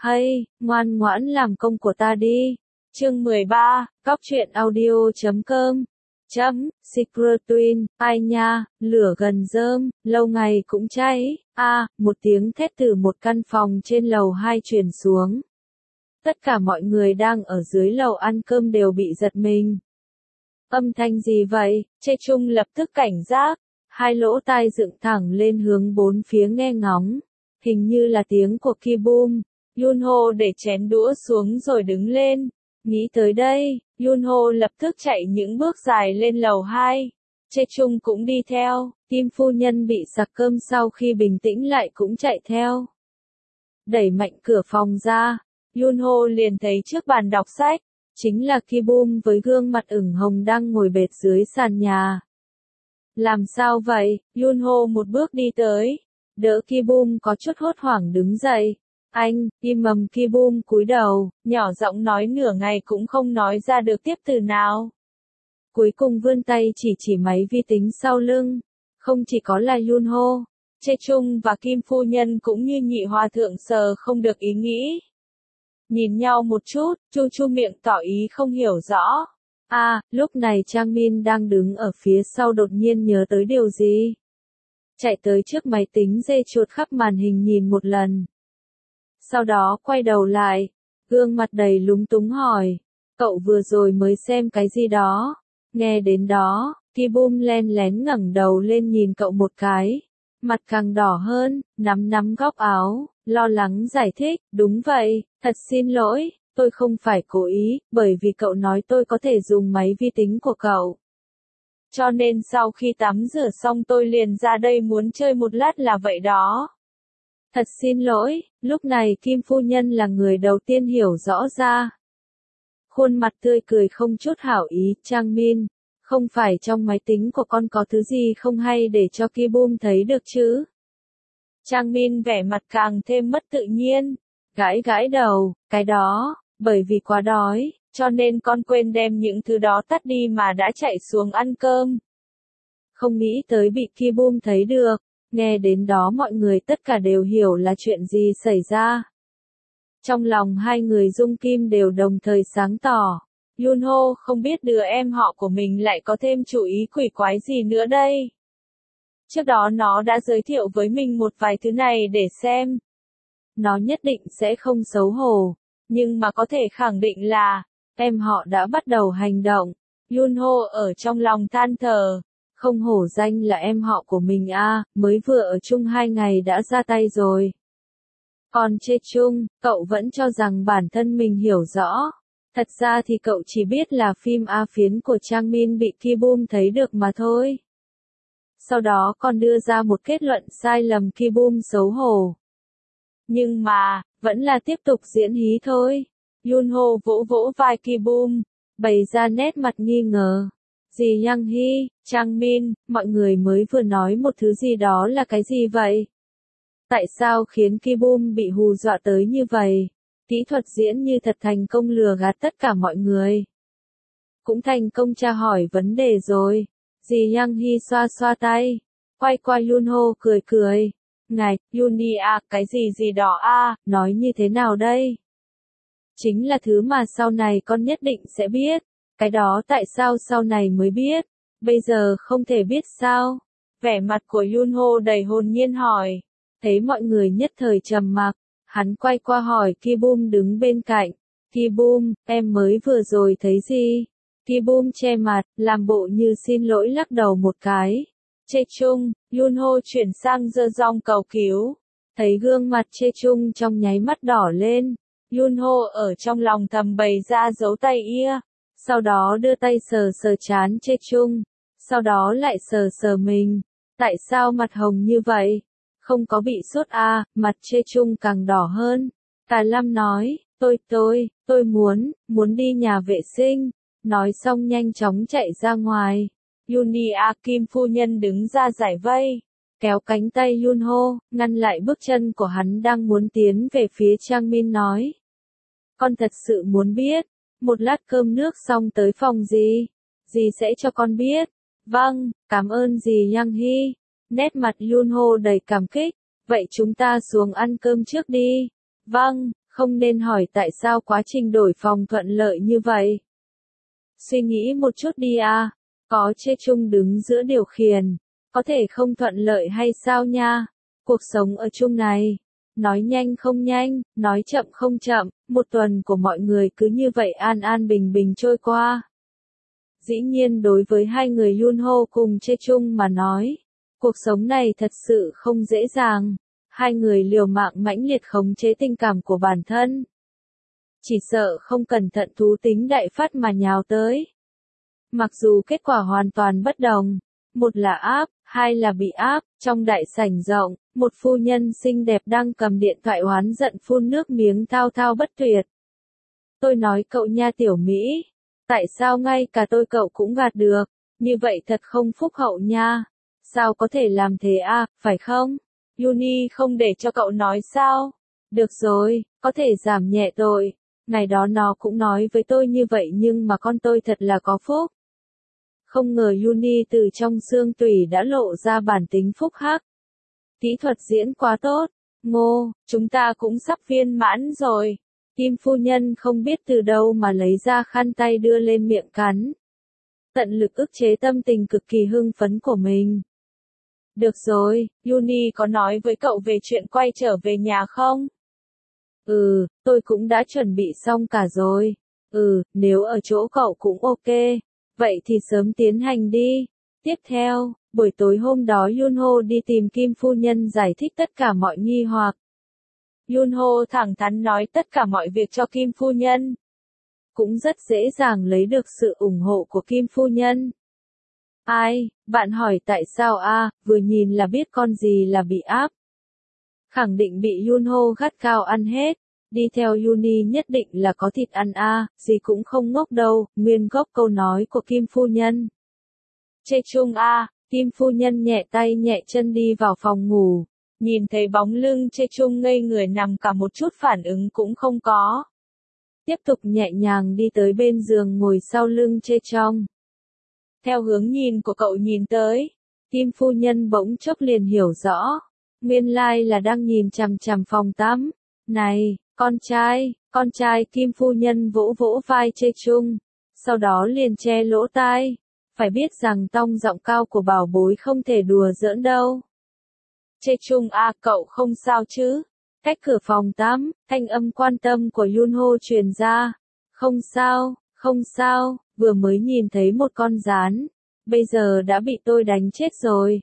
Hay, ngoan ngoãn làm công của ta đi. Chương 13, Cóc truyện audio.com. Secret Twin, ai nha, lửa gần rơm, lâu ngày cũng cháy. Một tiếng thét từ một căn phòng trên lầu 2 truyền xuống. Tất cả mọi người đang ở dưới lầu ăn cơm đều bị giật mình. Âm thanh gì vậy? Chê Trung lập tức cảnh giác, hai lỗ tai dựng thẳng lên hướng bốn phía nghe ngóng. Hình như là tiếng của Ki-boom. Yunho để chén đũa xuống rồi đứng lên. Nghĩ tới đây, Yunho lập tức chạy những bước dài lên lầu 2. Chê Trung cũng đi theo, Kim phu nhân bị sặc cơm sau khi bình tĩnh lại cũng chạy theo. Đẩy mạnh cửa phòng ra, Yunho liền thấy trước bàn đọc sách, chính là Ki-boom với gương mặt ửng hồng đang ngồi bệt dưới sàn nhà. Làm sao vậy? Yunho một bước đi tới, đỡ Ki-boom có chút hốt hoảng đứng dậy. Anh, im mầm. Ki-boom cúi đầu, nhỏ giọng nói nửa ngày cũng không nói ra được tiếp từ nào. Cuối cùng vươn tay chỉ máy vi tính sau lưng. Không chỉ có là Yunho, Chê Trung và Kim phu nhân cũng như nhị hòa thượng sờ không được ý nghĩ. Nhìn nhau một chút, chu miệng tỏ ý không hiểu rõ. Lúc này Trang Min đang đứng ở phía sau đột nhiên nhớ tới điều gì. Chạy tới trước máy tính dê chuột khắp màn hình nhìn một lần. Sau đó quay đầu lại, gương mặt đầy lúng túng hỏi, cậu vừa rồi mới xem cái gì đó? Nghe đến đó, Ki-boom len lén ngẩng đầu lên nhìn cậu một cái, mặt càng đỏ hơn, nắm góc áo, lo lắng giải thích, đúng vậy, thật xin lỗi, tôi không phải cố ý, bởi vì cậu nói tôi có thể dùng máy vi tính của cậu. Cho nên sau khi tắm rửa xong tôi liền ra đây muốn chơi một lát là vậy đó. Thật xin lỗi, lúc này Kim phu nhân là người đầu tiên hiểu rõ ra. Khuôn mặt tươi cười không chút hảo ý, Trang Min, không phải trong máy tính của con có thứ gì không hay để cho Ki-boom thấy được chứ? Trang Min vẻ mặt càng thêm mất tự nhiên, gãi đầu, cái đó, bởi vì quá đói, cho nên con quên đem những thứ đó tắt đi mà đã chạy xuống ăn cơm. Không nghĩ tới bị Ki-boom thấy được. Nghe đến đó mọi người tất cả đều hiểu là chuyện gì xảy ra. Trong lòng hai người Dung Kim đều đồng thời sáng tỏ. Yunho không biết đứa em họ của mình lại có thêm chủ ý quỷ quái gì nữa đây. Trước đó nó đã giới thiệu với mình một vài thứ này để xem. Nó nhất định sẽ không xấu hổ. Nhưng mà có thể khẳng định là, em họ đã bắt đầu hành động. Yunho ở trong lòng than thở. Không hổ danh là em họ của mình mới vừa ở chung 2 ngày đã ra tay rồi. Còn Chê Trung, cậu vẫn cho rằng bản thân mình hiểu rõ. Thật ra thì cậu chỉ biết là phim A phiến của Trang Min bị Ki-boom thấy được mà thôi. Sau đó còn đưa ra một kết luận sai lầm Ki-boom xấu hổ. Nhưng mà, vẫn là tiếp tục diễn hí thôi. Yunho vỗ vai Ki-boom, bày ra nét mặt nghi ngờ. Dì Yang Hee, Trang Min, mọi người mới vừa nói một thứ gì đó là cái gì vậy? Tại sao khiến Ki-boom bị hù dọa tới như vậy? Kỹ thuật diễn như thật thành công lừa gạt tất cả mọi người. Cũng thành công tra hỏi vấn đề rồi. Dì Yang Hee xoa tay, quay qua Yunho cười. Ngài, Yuni cái gì đó nói như thế nào đây? Chính là thứ mà sau này con nhất định sẽ biết. Cái đó tại sao sau này mới biết? Bây giờ không thể biết sao? Vẻ mặt của Yunho đầy hồn nhiên hỏi. Thấy mọi người nhất thời trầm mặc, hắn quay qua hỏi Ki-boom đứng bên cạnh. Ki-boom, em mới vừa rồi thấy gì? Ki-boom che mặt, làm bộ như xin lỗi lắc đầu một cái. Chê Trung, Yunho chuyển sang giơ giọng cầu cứu. Thấy gương mặt Chê Trung trong nháy mắt đỏ lên. Yunho ở trong lòng thầm bày ra dấu tay ia. Sau đó đưa tay sờ trán Chê Trung. Sau đó lại sờ mình. Tại sao mặt hồng như vậy? Không có bị sốt mặt Chê Trung càng đỏ hơn. Cả Lam nói, tôi muốn đi nhà vệ sinh. Nói xong nhanh chóng chạy ra ngoài. Yuni Kim phu nhân đứng ra giải vây. Kéo cánh tay Yunho, ngăn lại bước chân của hắn đang muốn tiến về phía Trang Min nói. Con thật sự muốn biết. Một lát cơm nước xong tới phòng dì. Dì sẽ cho con biết. Vâng, cảm ơn dì Yang Hee. Nét mặt Yunho đầy cảm kích. Vậy chúng ta xuống ăn cơm trước đi. Vâng, Không nên hỏi tại sao quá trình đổi phòng thuận lợi như vậy. Suy nghĩ một chút đi à, có Chê Chung đứng giữa điều khiển, có thể không thuận lợi hay sao nha? Cuộc sống ở chung này, nói nhanh không nhanh, nói chậm không chậm, một tuần của mọi người cứ như vậy an an bình bình trôi qua. Dĩ nhiên đối với hai người Yunho cùng Chê Chung mà nói, cuộc sống này thật sự không dễ dàng. Hai người liều mạng mãnh liệt khống chế tình cảm của bản thân. Chỉ sợ không cẩn thận thú tính đại phát mà nhào tới. Mặc dù kết quả hoàn toàn bất đồng, một là áp, hai là bị áp, trong đại sảnh rộng, một phu nhân xinh đẹp đang cầm điện thoại oán giận phun nước miếng thao thao bất tuyệt. Tôi nói cậu nha tiểu Mỹ, tại sao ngay cả tôi cậu cũng gạt được, như vậy thật không phúc hậu nha, sao có thể làm thế à, phải không? Yuni không để cho cậu nói sao? Được rồi, có thể giảm nhẹ tội. Ngày đó nó cũng nói với tôi như vậy nhưng mà con tôi thật là có phúc. Không ngờ Yuni từ trong xương tủy đã lộ ra bản tính phúc hắc. Kỹ thuật diễn quá tốt. Ngô, chúng ta cũng sắp viên mãn rồi. Kim phu nhân không biết từ đâu mà lấy ra khăn tay đưa lên miệng cắn. Tận lực ức chế tâm tình cực kỳ hưng phấn của mình. Được rồi, Yuni có nói với cậu về chuyện quay trở về nhà không? Tôi cũng đã chuẩn bị xong cả rồi. Nếu ở chỗ cậu cũng ok. Vậy thì sớm tiến hành đi. Tiếp theo, buổi tối hôm đó Yunho đi tìm Kim phu nhân giải thích tất cả mọi nghi hoặc. Yunho thẳng thắn nói tất cả mọi việc cho Kim phu nhân. Cũng rất dễ dàng lấy được sự ủng hộ của Kim phu nhân. Ai, bạn hỏi tại sao à, vừa nhìn là biết con gì là bị áp. Khẳng định bị Yunho gắt cao ăn hết. Đi theo Yuni nhất định là có thịt ăn à, gì cũng không ngốc đâu, nguyên gốc câu nói của Kim phu nhân. Chê Chung à, Kim phu nhân nhẹ tay nhẹ chân đi vào phòng ngủ. Nhìn thấy bóng lưng Chê Chung ngây người nằm cả một chút phản ứng cũng không có. Tiếp tục nhẹ nhàng đi tới bên giường ngồi sau lưng Chê Chung. Theo hướng nhìn của cậu nhìn tới, Kim phu nhân bỗng chốc liền hiểu rõ. Nguyên lai là đang nhìn chằm chằm phòng tắm. Này, con trai Kim phu nhân vỗ vỗ vai Chê Chung. Sau đó liền che lỗ tai. Phải biết rằng tông giọng cao của bảo bối không thể đùa giỡn đâu. Chê Chung à, cậu không sao chứ? Cách cửa phòng tắm, thanh âm quan tâm của Yunho truyền ra. Không sao, vừa mới nhìn thấy một con gián. Bây giờ đã bị tôi đánh chết rồi.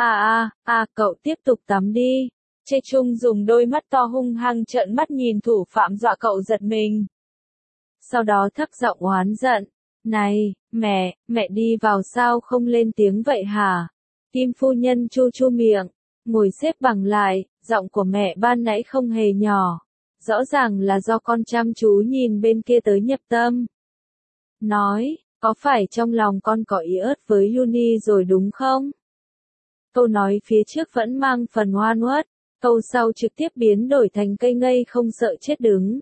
Cậu tiếp tục tắm đi. Chê Chung dùng đôi mắt to hung hăng trợn mắt nhìn thủ phạm dọa cậu giật mình. Sau đó thấp giọng oán giận. Này, mẹ đi vào sao không lên tiếng vậy hả? Kim phu nhân chu chu miệng, ngồi xếp bằng lại, giọng của mẹ ban nãy không hề nhỏ. Rõ ràng là do con chăm chú nhìn bên kia tới nhập tâm. Nói, có phải trong lòng con có ý ớt với Yuni rồi đúng không? Câu nói phía trước vẫn mang phần oan uất, câu sau trực tiếp biến đổi thành cây ngây không sợ chết đứng.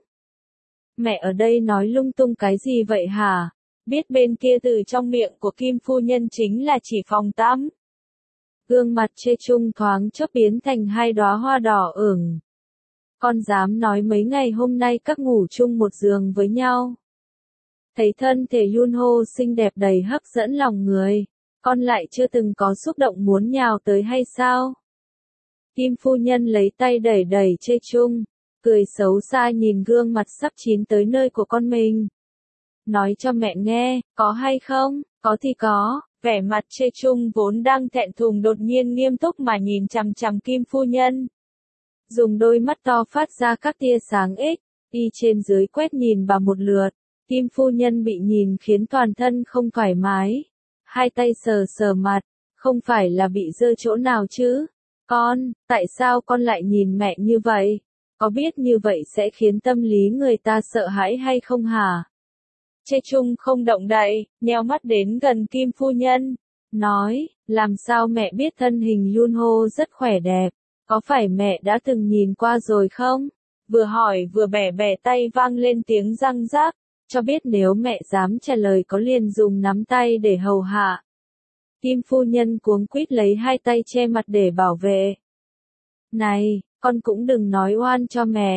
Mẹ ở đây nói lung tung cái gì vậy hả? Biết bên kia từ trong miệng của Kim phu nhân chính là chỉ phòng tắm. Gương mặt Chê Chung thoáng chốc biến thành hai đóa hoa đỏ ửng. Con dám nói mấy ngày hôm nay các ngủ chung một giường với nhau. Thấy thân thể Yunho xinh đẹp đầy hấp dẫn lòng người, con lại chưa từng có xúc động muốn nhào tới hay sao? Kim phu nhân lấy tay đẩy đẩy Chê Chung, cười xấu xa nhìn gương mặt sắp chín tới nơi của con mình. Nói cho mẹ nghe, có hay không? Có thì có. Vẻ mặt Chê Chung vốn đang thẹn thùng đột nhiên nghiêm túc mà nhìn chằm chằm Kim phu nhân. Dùng đôi mắt to phát ra các tia sáng y trên dưới quét nhìn bà một lượt. Kim phu nhân bị nhìn khiến toàn thân không thoải mái. Hai tay sờ sờ mặt, không phải là bị dơ chỗ nào chứ? Tại sao con lại nhìn mẹ như vậy? Có biết như vậy sẽ khiến tâm lý người ta sợ hãi hay không hả? Chê Chung không động đậy, nheo mắt đến gần Kim phu nhân. Nói, làm sao mẹ biết thân hình Yunho rất khỏe đẹp? Có phải mẹ đã từng nhìn qua rồi không? Vừa hỏi vừa bẻ bẻ tay vang lên tiếng răng rác, cho biết nếu mẹ dám trả lời có liền dùng nắm tay để hầu hạ. Kim phu nhân cuống quýt lấy hai tay che mặt để bảo vệ. Này, con cũng đừng nói oan cho mẹ.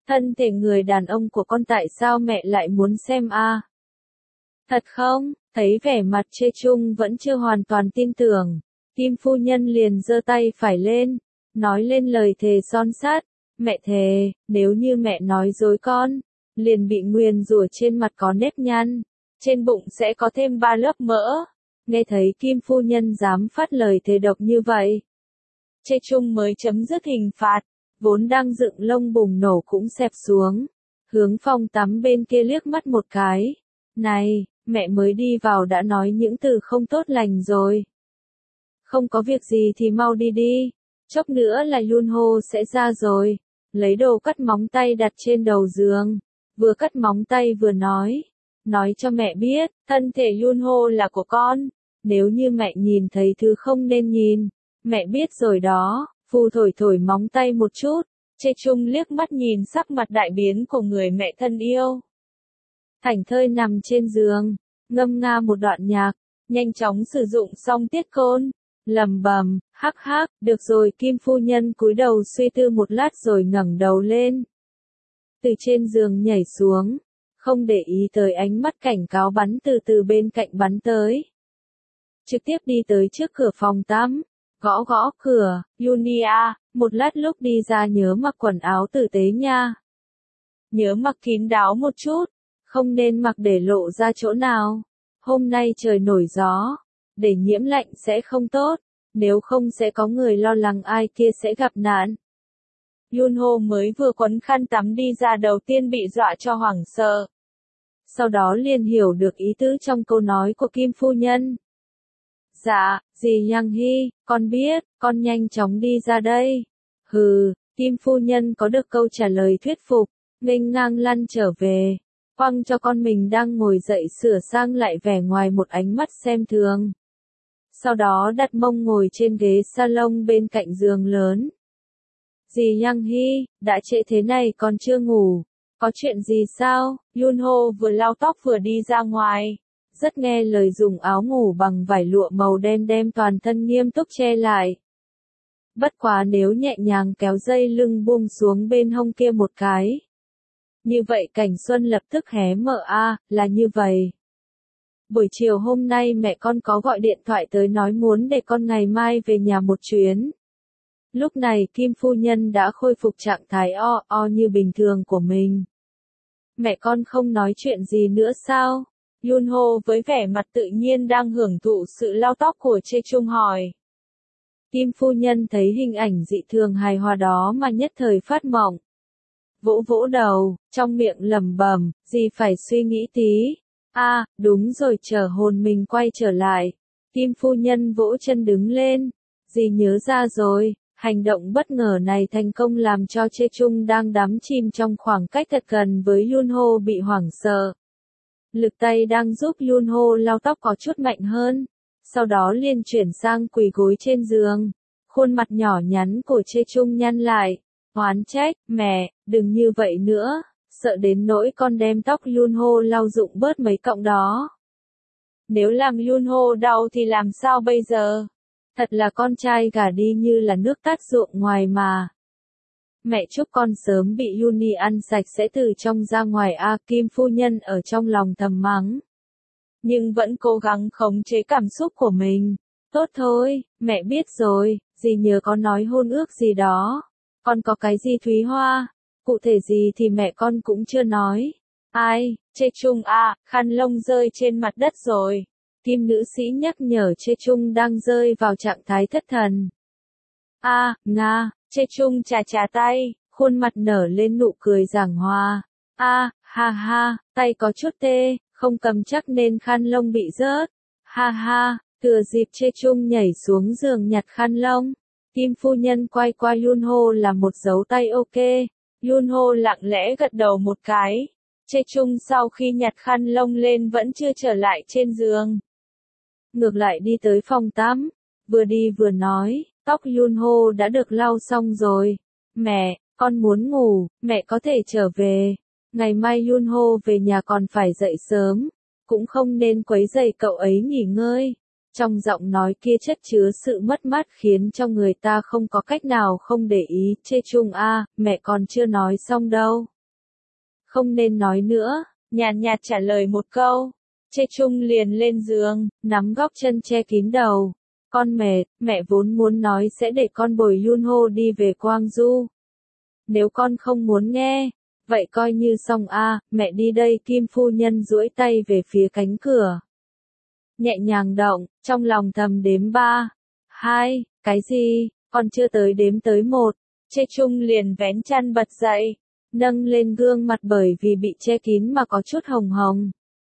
Thân thể người đàn ông của con tại sao mẹ lại muốn xem a? Thật không? Thấy vẻ mặt Chê Chung vẫn chưa hoàn toàn tin tưởng. Kim phu nhân liền giơ tay phải lên, nói lên lời thề son sắt. Mẹ thề, nếu như mẹ nói dối con, liền bị nguyền rủa trên mặt có nếp nhăn, trên bụng sẽ có thêm 3 lớp mỡ. Nghe thấy Kim phu nhân dám phát lời thề độc như vậy, Chê Chung mới chấm dứt hình phạt, vốn đang dựng lông bùng nổ cũng xẹp xuống, hướng phòng tắm bên kia liếc mắt một cái. Này, mẹ mới đi vào đã nói những từ không tốt lành rồi. Không có việc gì thì mau đi đi, chốc nữa là Yunho sẽ ra rồi. Lấy đồ cắt móng tay đặt trên đầu giường, vừa cắt móng tay vừa nói cho mẹ biết, thân thể Yunho là của con, nếu như mẹ nhìn thấy thứ không nên nhìn, mẹ biết rồi đó. Phu thổi thổi móng tay một chút, Chê Chung liếc mắt nhìn sắc mặt đại biến của người mẹ thân yêu. Thảnh thơi nằm trên giường, ngâm nga một đoạn nhạc, nhanh chóng sử dụng xong tiết côn, lầm bầm, hắc hắc, được rồi. Kim phu nhân cúi đầu suy tư một lát rồi ngẩng đầu lên. Từ trên giường nhảy xuống, không để ý tới ánh mắt cảnh cáo bắn từ bên cạnh bắn tới. Trực tiếp đi tới trước cửa phòng tắm, gõ gõ cửa. Yunia, một lát lúc đi ra nhớ mặc quần áo tử tế nha. Nhớ mặc kín đáo một chút, không nên mặc để lộ ra chỗ nào. Hôm nay trời nổi gió, để nhiễm lạnh sẽ không tốt, nếu không sẽ có người lo lắng ai kia sẽ gặp nạn. Yunho mới vừa quấn khăn tắm đi ra đầu tiên bị dọa cho hoảng sợ. Sau đó liền hiểu được ý tứ trong câu nói của Kim phu nhân. Dạ, dì Yang Hy, con biết, con nhanh chóng đi ra đây. Hừ, Kim phu nhân có được câu trả lời thuyết phục, nghênh ngang lăn trở về, quăng cho con mình đang ngồi dậy sửa sang lại vẻ ngoài một ánh mắt xem thường. Sau đó đặt mông ngồi trên ghế salon bên cạnh giường lớn. Dì Yang Hy, đã trễ thế này còn chưa ngủ, có chuyện gì sao? Yunho vừa lau tóc vừa đi ra ngoài, rất nghe lời dùng áo ngủ bằng vải lụa màu đen đem toàn thân nghiêm túc che lại. Bất quá nếu nhẹ nhàng kéo dây lưng buông xuống bên hông kia một cái. Như vậy Cảnh Xuân lập tức hé mở là như vậy. Buổi chiều hôm nay mẹ con có gọi điện thoại tới nói muốn để con ngày mai về nhà một chuyến. Lúc này Kim phu nhân đã khôi phục trạng thái như bình thường của mình. Mẹ con không nói chuyện gì nữa sao? Yunho với vẻ mặt tự nhiên đang hưởng thụ sự lau tóc của Chê Chung hỏi. Kim phu nhân thấy hình ảnh dị thường hài hòa đó mà nhất thời phát mộng. Vỗ vỗ đầu, trong miệng lẩm bẩm, gì phải suy nghĩ tí. Đúng rồi, chờ hồn mình quay trở lại. Kim phu nhân vỗ chân đứng lên. Dì nhớ ra rồi, hành động bất ngờ này thành công làm cho Chê Chung đang đắm chìm trong khoảng cách thật gần với Yunho bị hoảng sợ. Lực tay đang giúp Yunho lau tóc có chút mạnh hơn, sau đó liền chuyển sang quỳ gối trên giường. Khuôn mặt nhỏ nhắn của Chê Chung nhăn lại, oán trách, mẹ, đừng như vậy nữa, sợ đến nỗi con đem tóc Yunho lau rụng bớt mấy cọng đó. Nếu làm Yunho đau thì làm sao bây giờ? Thật là con trai gả đi như là nước tát ruộng ngoài mà. Mẹ chúc con sớm bị Yuni ăn sạch sẽ từ trong ra ngoài Kim phu nhân ở trong lòng thầm mắng. Nhưng vẫn cố gắng khống chế cảm xúc của mình. Tốt thôi, mẹ biết rồi, dì nhớ có nói hôn ước gì đó. Con có cái gì Thúy Hoa? Cụ thể gì thì mẹ con cũng chưa nói. Ai, Chê Chung khăn lông rơi trên mặt đất rồi. Kim nữ sĩ nhắc nhở Chê Chung đang rơi vào trạng thái thất thần. Chê Chung chà tay, khuôn mặt nở lên nụ cười giảng hòa. Ha, tay có chút tê, không cầm chắc nên khăn lông bị rớt. Ha, thừa dịp Chê Chung nhảy xuống giường nhặt khăn lông. Kim phu nhân quay qua Yunho là một dấu tay ok. Yunho lặng lẽ gật đầu một cái. Chê Chung sau khi nhặt khăn lông lên vẫn chưa trở lại trên giường. Ngược lại đi tới phòng tắm, vừa đi vừa nói, tóc Yunho đã được lau xong rồi. Mẹ, con muốn ngủ, mẹ có thể trở về. Ngày mai Yunho về nhà còn phải dậy sớm, cũng không nên quấy rầy cậu ấy nghỉ ngơi. Trong giọng nói kia chất chứa sự mất mát khiến cho người ta không có cách nào không để ý. Chê Chung mẹ còn chưa nói xong đâu. Không nên nói nữa, nhàn nhạt trả lời một câu. Chê Chung liền lên giường, nắm góc chân che kín đầu. Con mệt, mẹ vốn muốn nói sẽ để con bồi Yunho đi về Quang Du. Nếu con không muốn nghe, vậy coi như xong a, mẹ đi đây. Kim phu nhân duỗi tay về phía cánh cửa. Nhẹ nhàng động, trong lòng thầm đếm 3, 2, cái gì, còn chưa tới đếm tới 1. Chê Chung liền vén chăn bật dậy, nâng lên gương mặt bởi vì bị che kín mà có chút hồng hồng.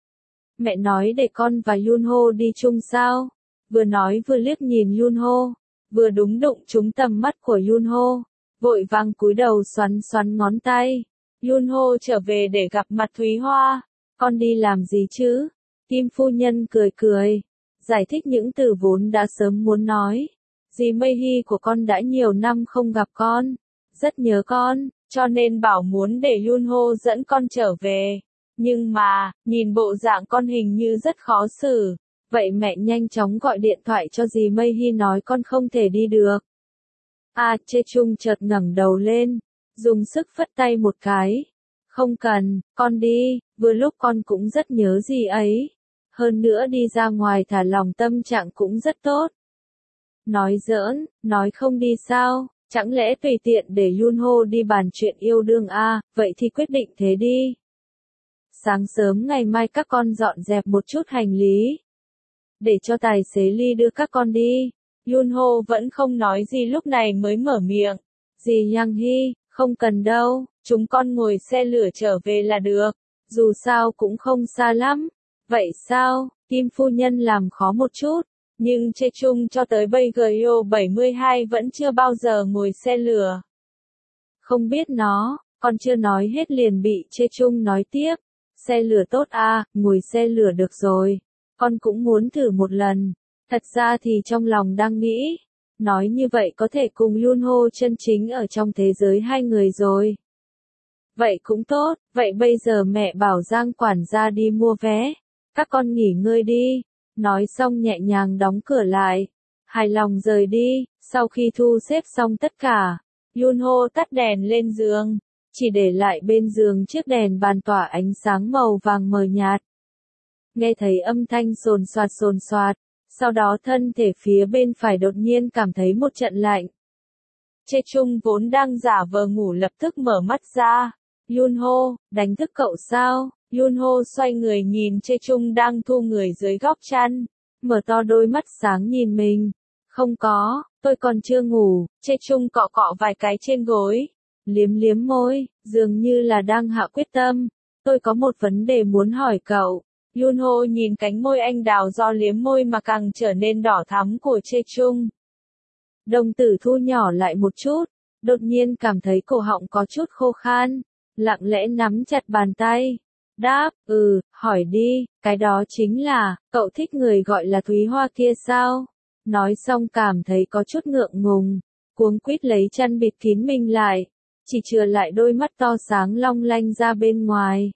Mẹ nói để con và Yunho đi chung sao? Vừa nói vừa liếc nhìn Yunho, vừa đúng đụng trúng tầm mắt của Yunho, vội vàng cúi đầu xoắn xoắn ngón tay. Yunho trở về để gặp mặt Thúy Hoa. Con đi làm gì chứ? Kim phu nhân cười cười, giải thích những từ vốn đã sớm muốn nói. Dì Mây Hy của con đã nhiều năm không gặp con, rất nhớ con, cho nên bảo muốn để Yunho dẫn con trở về. Nhưng mà, nhìn bộ dạng con hình như rất khó xử. Vậy mẹ nhanh chóng gọi điện thoại cho dì Mây Hy nói con không thể đi được. Chê Chung chợt ngẩng đầu lên, dùng sức phất tay một cái. Không cần, con đi, vừa lúc con cũng rất nhớ dì ấy. Hơn nữa đi ra ngoài thả lòng tâm trạng cũng rất tốt. Nói giỡn, nói không đi sao, chẳng lẽ tùy tiện để Yunho đi bàn chuyện yêu đương vậy thì quyết định thế đi. Sáng sớm ngày mai các con dọn dẹp một chút hành lý. Để cho tài xế Ly đưa các con đi. Yunho vẫn không nói gì lúc này mới mở miệng. Dì Yang Hy, không cần đâu, chúng con ngồi xe lửa trở về là được. Dù sao cũng không xa lắm. Vậy sao, Kim phu nhân làm khó một chút. Nhưng Chê Chung cho tới bây giờ 72 vẫn chưa bao giờ ngồi xe lửa. Không biết nó, con chưa nói hết liền bị Chê Chung nói tiếp. Xe lửa tốt ngồi xe lửa được rồi. Con cũng muốn thử một lần. Thật ra thì trong lòng đang nghĩ. Nói như vậy có thể cùng Yunho chân chính ở trong thế giới hai người rồi. Vậy cũng tốt, vậy bây giờ mẹ bảo Giang quản gia đi mua vé. Các con nghỉ ngơi đi. Nói xong nhẹ nhàng đóng cửa lại. Hài lòng rời đi, sau khi thu xếp xong tất cả. Yunho tắt đèn lên giường. Chỉ để lại bên giường chiếc đèn bàn tỏa ánh sáng màu vàng mờ nhạt. Nghe thấy âm thanh sồn soạt, sau đó thân thể phía bên phải đột nhiên cảm thấy một trận lạnh. Chê Chung vốn đang giả vờ ngủ lập tức mở mắt ra. Yunho, đánh thức cậu sao? Yunho xoay người nhìn Chê Chung đang thu người dưới góc chăn, mở to đôi mắt sáng nhìn mình. Không có, tôi còn chưa ngủ. Chê Chung cọ cọ vài cái trên gối, liếm liếm môi, dường như là đang hạ quyết tâm. Tôi có một vấn đề muốn hỏi cậu. Yunho nhìn cánh môi anh đào do liếm môi mà càng trở nên đỏ thắm của Chê Chung. Đồng tử thu nhỏ lại một chút, đột nhiên cảm thấy cổ họng có chút khô khan, lặng lẽ nắm chặt bàn tay. Đáp, hỏi đi, cái đó chính là, cậu thích người gọi là Thúy Hoa kia sao? Nói xong cảm thấy có chút ngượng ngùng, cuống quýt lấy chăn bịt kín mình lại, chỉ chừa lại đôi mắt to sáng long lanh ra bên ngoài.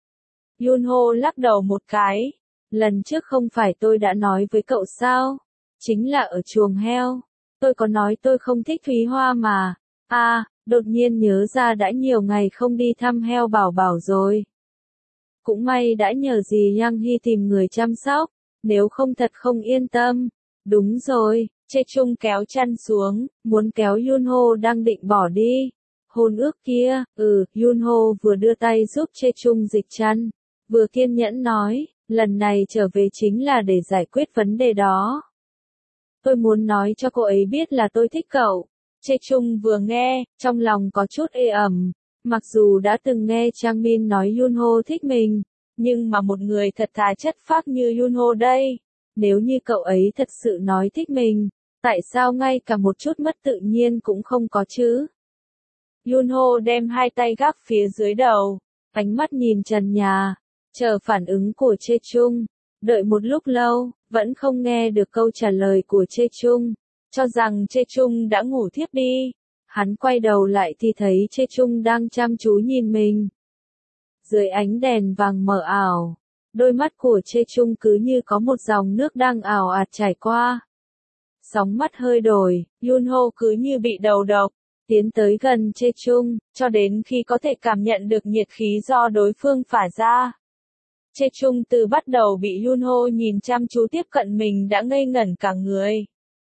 Yunho lắc đầu một cái, lần trước không phải tôi đã nói với cậu sao? Chính là ở chuồng heo, tôi có nói tôi không thích Thúy Hoa mà. Đột nhiên nhớ ra đã nhiều ngày không đi thăm heo bảo bảo rồi. Cũng may đã nhờ dì Yang Hy tìm người chăm sóc, nếu không thật không yên tâm. Đúng rồi, Chê Chung kéo chăn xuống, muốn kéo Yunho đang định bỏ đi. Hôn ước kia, Yunho vừa đưa tay giúp Chê Chung dịch chăn, vừa kiên nhẫn nói, lần này trở về chính là để giải quyết vấn đề đó. Tôi muốn nói cho cô ấy biết là tôi thích cậu. Chê Chung vừa nghe, trong lòng có chút ê ẩm. Mặc dù đã từng nghe Chang Min nói Yunho thích mình, nhưng mà một người thật thà chất phác như Yunho đây, nếu như cậu ấy thật sự nói thích mình, tại sao ngay cả một chút mất tự nhiên cũng không có chứ? Yunho đem hai tay gác phía dưới đầu, ánh mắt nhìn trần nhà, chờ phản ứng của Chê Chung. Đợi một lúc lâu, vẫn không nghe được câu trả lời của Chê Chung, cho rằng Chê Chung đã ngủ thiếp đi. Hắn quay đầu lại thì thấy Chê Chung đang chăm chú nhìn mình. Dưới ánh đèn vàng mờ ảo, đôi mắt của Chê Chung cứ như có một dòng nước đang ảo ạt chảy qua. Sóng mắt hơi đổi, Yunho cứ như bị đầu độc, tiến tới gần Chê Chung, cho đến khi có thể cảm nhận được nhiệt khí do đối phương phả ra. Chê Chung từ bắt đầu bị Yunho nhìn chăm chú tiếp cận mình đã ngây ngẩn cả người.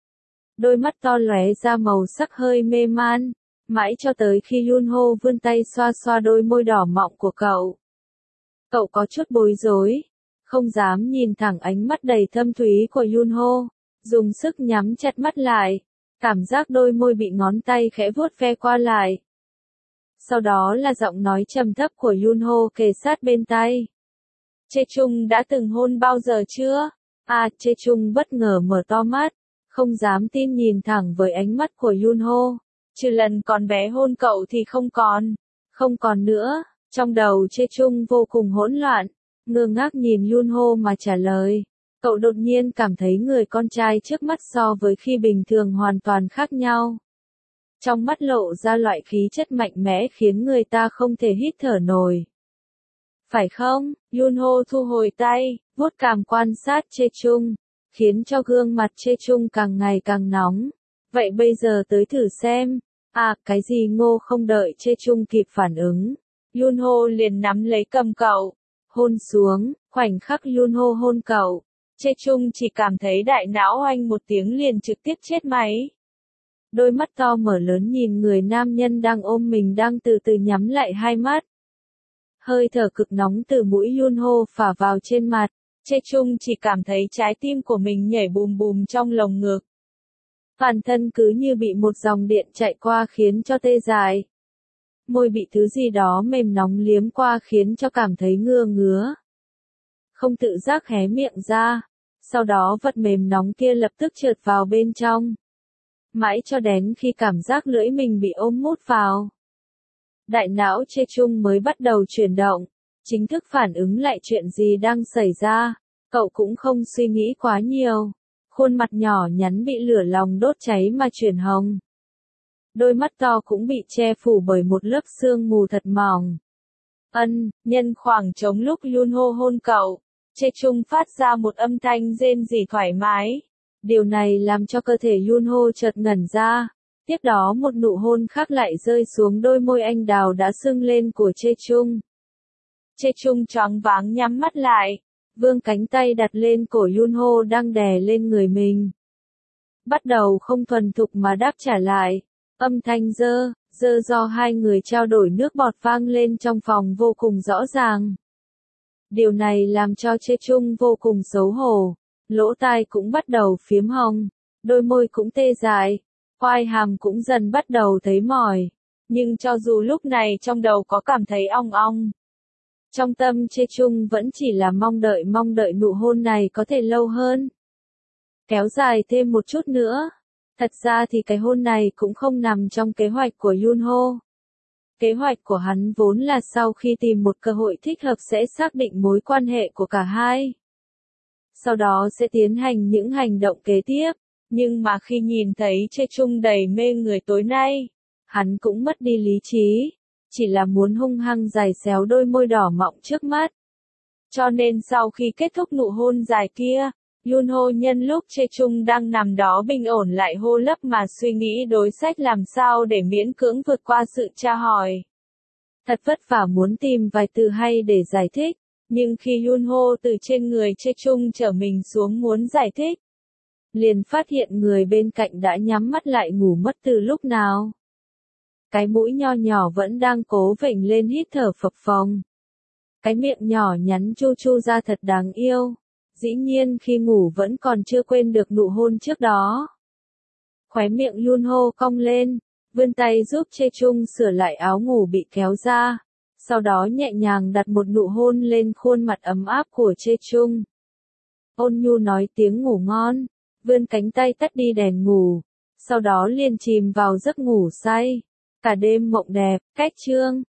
Đôi mắt to lóe ra màu sắc hơi mê man, mãi cho tới khi Yunho vươn tay xoa xoa đôi môi đỏ mọng của cậu. Cậu có chút bối rối, không dám nhìn thẳng ánh mắt đầy thâm thúy của Yunho, dùng sức nhắm chặt mắt lại, cảm giác đôi môi bị ngón tay khẽ vuốt ve qua lại. Sau đó là giọng nói trầm thấp của Yunho kề sát bên tai. Chê Chung đã từng hôn bao giờ chưa? Chê Chung bất ngờ mở to mắt, không dám tin nhìn thẳng với ánh mắt của Yunho. Trừ lần còn bé hôn cậu thì không còn nữa. Trong đầu Chê Chung vô cùng hỗn loạn, ngơ ngác nhìn Yunho mà trả lời. Cậu đột nhiên cảm thấy người con trai trước mắt so với khi bình thường hoàn toàn khác nhau. Trong mắt lộ ra loại khí chất mạnh mẽ khiến người ta không thể hít thở nổi. Phải không? Yunho thu hồi tay, vuốt cằm quan sát Chê Chung, khiến cho gương mặt Chê Chung càng ngày càng nóng. Vậy bây giờ tới thử xem. Cái gì ngô? Không đợi Chê Chung kịp phản ứng, Yunho liền nắm lấy cầm cậu, hôn xuống. Khoảnh khắc Yunho hôn cậu, Chê Chung chỉ cảm thấy đại não oanh một tiếng liền trực tiếp chết máy. Đôi mắt to mở lớn nhìn người nam nhân đang ôm mình đang từ từ nhắm lại hai mắt. Hơi thở cực nóng từ mũi Yunho phả vào trên mặt, Chê Chung chỉ cảm thấy trái tim của mình nhảy bùm bùm trong lồng ngực. Toàn thân cứ như bị một dòng điện chạy qua khiến cho tê dại. Môi bị thứ gì đó mềm nóng liếm qua khiến cho cảm thấy ngứa. Không tự giác hé miệng ra, sau đó vật mềm nóng kia lập tức trượt vào bên trong. Mãi cho đến khi cảm giác lưỡi mình bị ôm mút vào. Đại não Chê Chung mới bắt đầu chuyển động, chính thức phản ứng lại chuyện gì đang xảy ra. Cậu cũng không suy nghĩ quá nhiều. Khuôn mặt nhỏ nhắn bị lửa lòng đốt cháy mà chuyển hồng. Đôi mắt to cũng bị che phủ bởi một lớp sương mù thật mỏng. Nhân khoảng trống lúc Yunho hôn cậu, Chê Chung phát ra một âm thanh rên rỉ thoải mái. Điều này làm cho cơ thể Yunho chợt ngẩn ra. Tiếp đó một nụ hôn khác lại rơi xuống đôi môi anh đào đã sưng lên của Chê Chung. Chê Chung choáng váng nhắm mắt lại, vươn cánh tay đặt lên cổ Yunho đang đè lên người mình. Bắt đầu không thuần thục mà đáp trả lại. Âm thanh dơ do hai người trao đổi nước bọt vang lên trong phòng vô cùng rõ ràng. Điều này làm cho Chê Chung vô cùng xấu hổ. Lỗ tai cũng bắt đầu phiếm hồng, đôi môi cũng tê dại, quai hàm cũng dần bắt đầu thấy mỏi. Nhưng cho dù lúc này trong đầu có cảm thấy ong ong, trong tâm Chê Chung vẫn chỉ là mong đợi nụ hôn này có thể lâu hơn. Kéo dài thêm một chút nữa. Thật ra thì cái hôn này cũng không nằm trong kế hoạch của Yunho. Kế hoạch của hắn vốn là sau khi tìm một cơ hội thích hợp sẽ xác định mối quan hệ của cả hai. Sau đó sẽ tiến hành những hành động kế tiếp. Nhưng mà khi nhìn thấy Chê Chung đầy mê người tối nay, hắn cũng mất đi lý trí. Chỉ là muốn hung hăng giày xéo đôi môi đỏ mọng trước mắt. Cho nên sau khi kết thúc nụ hôn dài kia, Yunho nhân lúc Chê Chung đang nằm đó bình ổn lại hô lấp mà suy nghĩ đối sách làm sao để miễn cưỡng vượt qua sự tra hỏi. Thật vất vả muốn tìm vài từ hay để giải thích, nhưng khi Yunho từ trên người Chê Chung trở mình xuống muốn giải thích, liền phát hiện người bên cạnh đã nhắm mắt lại ngủ mất từ lúc nào. Cái mũi nho nhỏ vẫn đang cố vểnh lên hít thở phập phồng. Cái miệng nhỏ nhắn chu chu ra thật đáng yêu. Dĩ nhiên khi ngủ vẫn còn chưa quên được nụ hôn trước đó. Khóe miệng Yunho cong lên, vươn tay giúp Chê Chung sửa lại áo ngủ bị kéo ra. Sau đó nhẹ nhàng đặt một nụ hôn lên khuôn mặt ấm áp của Chê Chung. Ôn nhu nói tiếng ngủ ngon, vươn cánh tay tắt đi đèn ngủ. Sau đó liền chìm vào giấc ngủ say. Cả đêm mộng đẹp, cách chương.